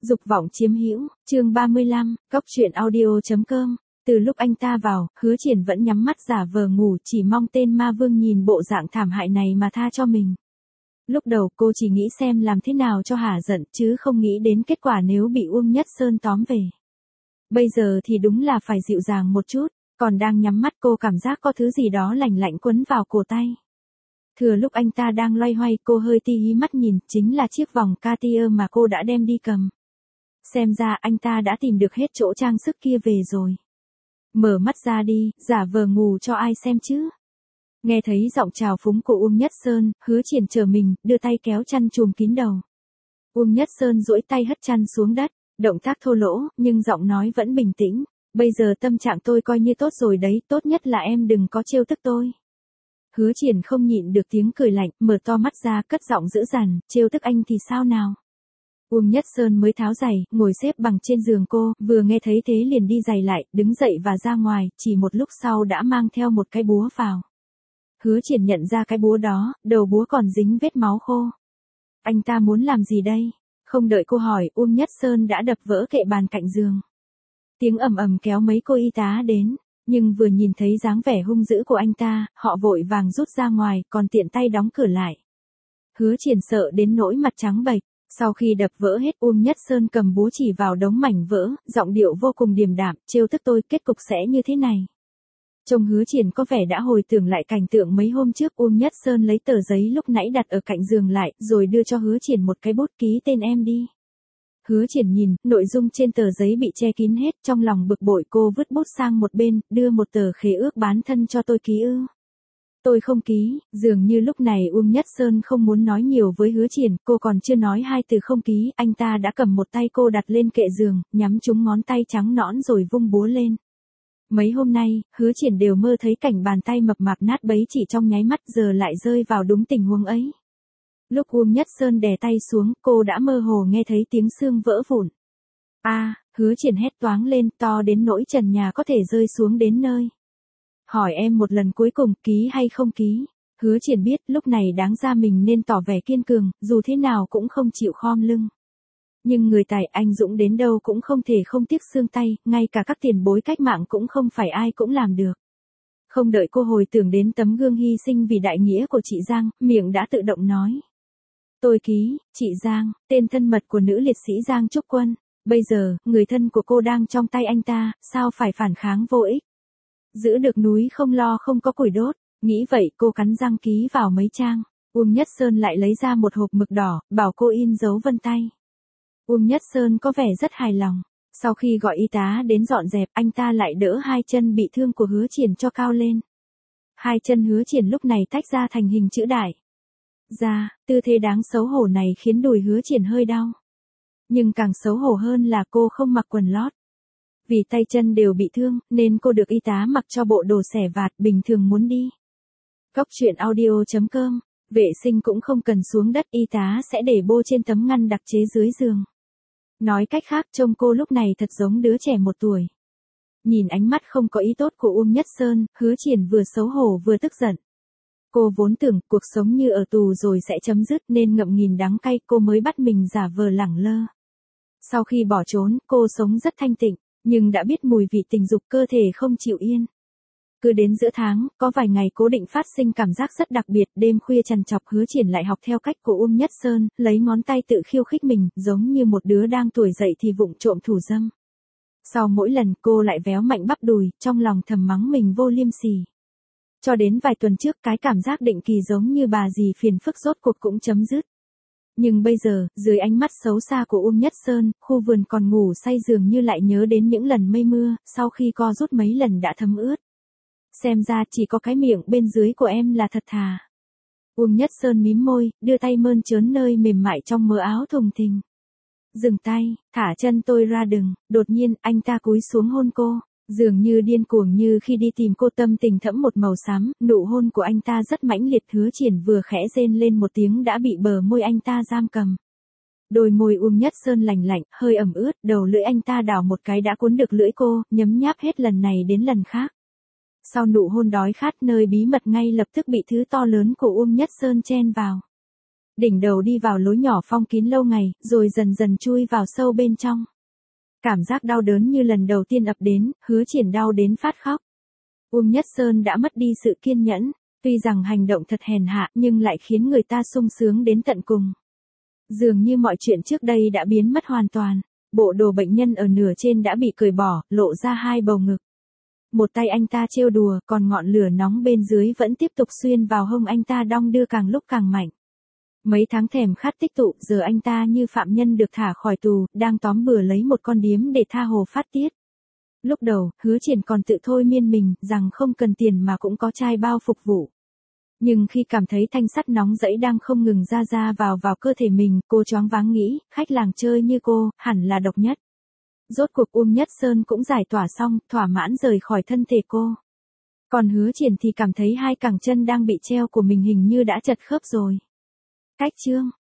Dục vọng chiếm hữu, chương 35, Cóc truyện audio.com. Từ lúc anh ta vào, Hứa Triển vẫn nhắm mắt giả vờ ngủ, chỉ mong tên ma vương nhìn bộ dạng thảm hại này mà tha cho mình. Lúc đầu cô chỉ nghĩ xem làm thế nào cho hả giận, chứ không nghĩ đến kết quả nếu bị Uông Nhất Sơn tóm về. Bây giờ thì đúng là phải dịu dàng một chút, còn đang nhắm mắt cô cảm giác có thứ gì đó lạnh lạnh quấn vào cổ tay. Thừa lúc anh ta đang loay hoay, cô hơi tí hí mắt nhìn, chính là chiếc vòng Cartier mà cô đã đem đi cầm. Xem ra anh ta đã tìm được hết chỗ trang sức kia về rồi. Mở mắt ra đi, giả vờ ngủ cho ai xem chứ. Nghe thấy giọng chào phúng của Uông Nhất Sơn, Hứa Triển trở mình, đưa tay kéo chăn trùm kín đầu. Uông Nhất Sơn duỗi tay hất chăn xuống đất, động tác thô lỗ, nhưng giọng nói vẫn bình tĩnh. Bây giờ tâm trạng tôi coi như tốt rồi đấy, tốt nhất là em đừng có trêu tức tôi. Hứa Triển không nhịn được tiếng cười lạnh, mở to mắt ra, cất giọng dữ dằn, trêu tức anh thì sao nào. Uông Nhất Sơn mới tháo giày, ngồi xếp bằng trên giường cô, vừa nghe thấy thế liền đi giày lại, đứng dậy và ra ngoài, chỉ một lúc sau đã mang theo một cái búa vào. Hứa Triển nhận ra cái búa đó, đầu búa còn dính vết máu khô. Anh ta muốn làm gì đây? Không đợi cô hỏi, Uông Nhất Sơn đã đập vỡ kệ bàn cạnh giường. Tiếng ầm ầm kéo mấy cô y tá đến, nhưng vừa nhìn thấy dáng vẻ hung dữ của anh ta, họ vội vàng rút ra ngoài, còn tiện tay đóng cửa lại. Hứa Triển sợ đến nỗi mặt trắng bệch. Sau khi đập vỡ hết, Uông Nhất Sơn cầm búa chỉ vào đống mảnh vỡ, giọng điệu vô cùng điềm đạm, trêu tức tôi, kết cục sẽ như thế này. Trông Hứa Triển có vẻ đã hồi tưởng lại cảnh tượng mấy hôm trước. Uông Nhất Sơn lấy tờ giấy lúc nãy đặt ở cạnh giường lại, rồi đưa cho Hứa Triển một cái bút, ký tên em đi. Hứa Triển nhìn, nội dung trên tờ giấy bị che kín hết, trong lòng bực bội cô vứt bút sang một bên, đưa một tờ khế ước bán thân cho tôi ký ư. Tôi không ký. Dường như lúc này Uông Nhất Sơn không muốn nói nhiều với Hứa Triển, cô còn chưa nói hai từ không ký, anh ta đã cầm một tay cô đặt lên kệ giường, nhắm trúng ngón tay trắng nõn rồi vung búa lên. Mấy hôm nay, Hứa Triển đều mơ thấy cảnh bàn tay mập mạp nát bấy chỉ trong nháy mắt, giờ lại rơi vào đúng tình huống ấy. Lúc Uông Nhất Sơn đè tay xuống, cô đã mơ hồ nghe thấy tiếng xương vỡ vụn. Hứa Triển hét toáng lên, to đến nỗi trần nhà có thể rơi xuống đến nơi. Hỏi em một lần cuối cùng, ký hay không ký? Hứa Triển biết lúc này đáng ra mình nên tỏ vẻ kiên cường, dù thế nào cũng không chịu khom lưng. Nhưng người tài anh dũng đến đâu cũng không thể không tiếc xương tay, ngay cả các tiền bối cách mạng cũng không phải ai cũng làm được. Không đợi cô hồi tưởng đến tấm gương hy sinh vì đại nghĩa của chị Giang, miệng đã tự động nói. Tôi ký. Chị Giang, tên thân mật của nữ liệt sĩ Giang Trúc Quân. Bây giờ, người thân của cô đang trong tay anh ta, sao phải phản kháng vô ích? Giữ được núi không lo không có củi đốt. Nghĩ vậy cô cắn răng ký vào mấy trang. Uông Nhất Sơn lại lấy ra một hộp mực đỏ, bảo cô in dấu vân tay. Uông Nhất Sơn có vẻ rất hài lòng. Sau khi gọi y tá đến dọn dẹp, anh ta lại đỡ hai chân bị thương của Hứa Triển cho cao lên. Hai chân Hứa Triển lúc này tách ra thành hình chữ đại. Tư thế đáng xấu hổ này khiến đùi Hứa Triển hơi đau. Nhưng càng xấu hổ hơn là cô không mặc quần lót. Vì tay chân đều bị thương, nên cô được y tá mặc cho bộ đồ xẻ vạt bình thường muốn đi. Cóc truyện audio.com, vệ sinh cũng không cần xuống đất, y tá sẽ để bô trên tấm ngăn đặc chế dưới giường. Nói cách khác, trông cô lúc này thật giống đứa trẻ 1 tuổi. Nhìn ánh mắt không có ý tốt của Uông Nhất Sơn, Hứa Triển vừa xấu hổ vừa tức giận. Cô vốn tưởng cuộc sống như ở tù rồi sẽ chấm dứt nên ngậm nghìn đắng cay, cô mới bắt mình giả vờ lẳng lơ. Sau khi bỏ trốn, cô sống rất thanh tịnh, nhưng đã biết mùi vị tình dục, cơ thể không chịu yên. Cứ đến giữa tháng, có vài ngày cố định phát sinh cảm giác rất đặc biệt, đêm khuya trằn trọc, Hứa Triển lại học theo cách của Uông Nhất Sơn, lấy ngón tay tự khiêu khích mình, giống như một đứa đang tuổi dậy thì vụng trộm thủ dâm. Sau mỗi lần, cô lại véo mạnh bắp đùi, trong lòng thầm mắng mình vô liêm sỉ. Cho đến vài tuần trước, cái cảm giác định kỳ giống như bà dì phiền phức rốt cuộc cũng chấm dứt. Nhưng bây giờ, dưới ánh mắt xấu xa của Uông Nhất Sơn, khu vườn còn ngủ say dường như lại nhớ đến những lần mây mưa, sau khi co rút mấy lần đã thấm ướt. Xem ra chỉ có cái miệng bên dưới của em là thật thà. Uông Nhất Sơn mím môi, đưa tay mơn trớn nơi mềm mại trong mớ áo thùng thình. Dừng tay, thả chân tôi ra đừng. Đột nhiên, anh ta cúi xuống hôn cô. Dường như điên cuồng như khi đi tìm cô, tâm tình thẫm một màu xám, nụ hôn của anh ta rất mãnh liệt. Hứa Triển vừa khẽ rên lên một tiếng đã bị bờ môi anh ta giam cầm. Đôi môi Uông Nhất Sơn lành lạnh, hơi ẩm ướt, đầu lưỡi anh ta đảo một cái đã cuốn được lưỡi cô, nhấm nháp hết lần này đến lần khác. Sau nụ hôn đói khát, nơi bí mật ngay lập tức bị thứ to lớn của Uông Nhất Sơn chen vào. Đỉnh đầu đi vào lối nhỏ phong kín lâu ngày, rồi dần dần chui vào sâu bên trong. Cảm giác đau đớn như lần đầu tiên ập đến, Hứa Triển đau đến phát khóc. Uông Nhất Sơn đã mất đi sự kiên nhẫn, tuy rằng hành động thật hèn hạ nhưng lại khiến người ta sung sướng đến tận cùng. Dường như mọi chuyện trước đây đã biến mất hoàn toàn, bộ đồ bệnh nhân ở nửa trên đã bị cởi bỏ, lộ ra hai bầu ngực. Một tay anh ta trêu đùa, còn ngọn lửa nóng bên dưới vẫn tiếp tục xuyên vào hông anh ta đong đưa càng lúc càng mạnh. Mấy tháng thèm khát tích tụ, giờ anh ta như phạm nhân được thả khỏi tù, đang tóm bừa lấy một con điếm để tha hồ phát tiết. Lúc đầu, Hứa Triển còn tự thôi miên mình, rằng không cần tiền mà cũng có trai bao phục vụ. Nhưng khi cảm thấy thanh sắt nóng rẫy đang không ngừng ra vào cơ thể mình, cô choáng váng nghĩ, khách làng chơi như cô, hẳn là độc nhất. Rốt cuộc Uông Nhất Sơn cũng giải tỏa xong, thỏa mãn rời khỏi thân thể cô. Còn Hứa Triển thì cảm thấy hai cẳng chân đang bị treo của mình hình như đã chật khớp rồi. Cách chương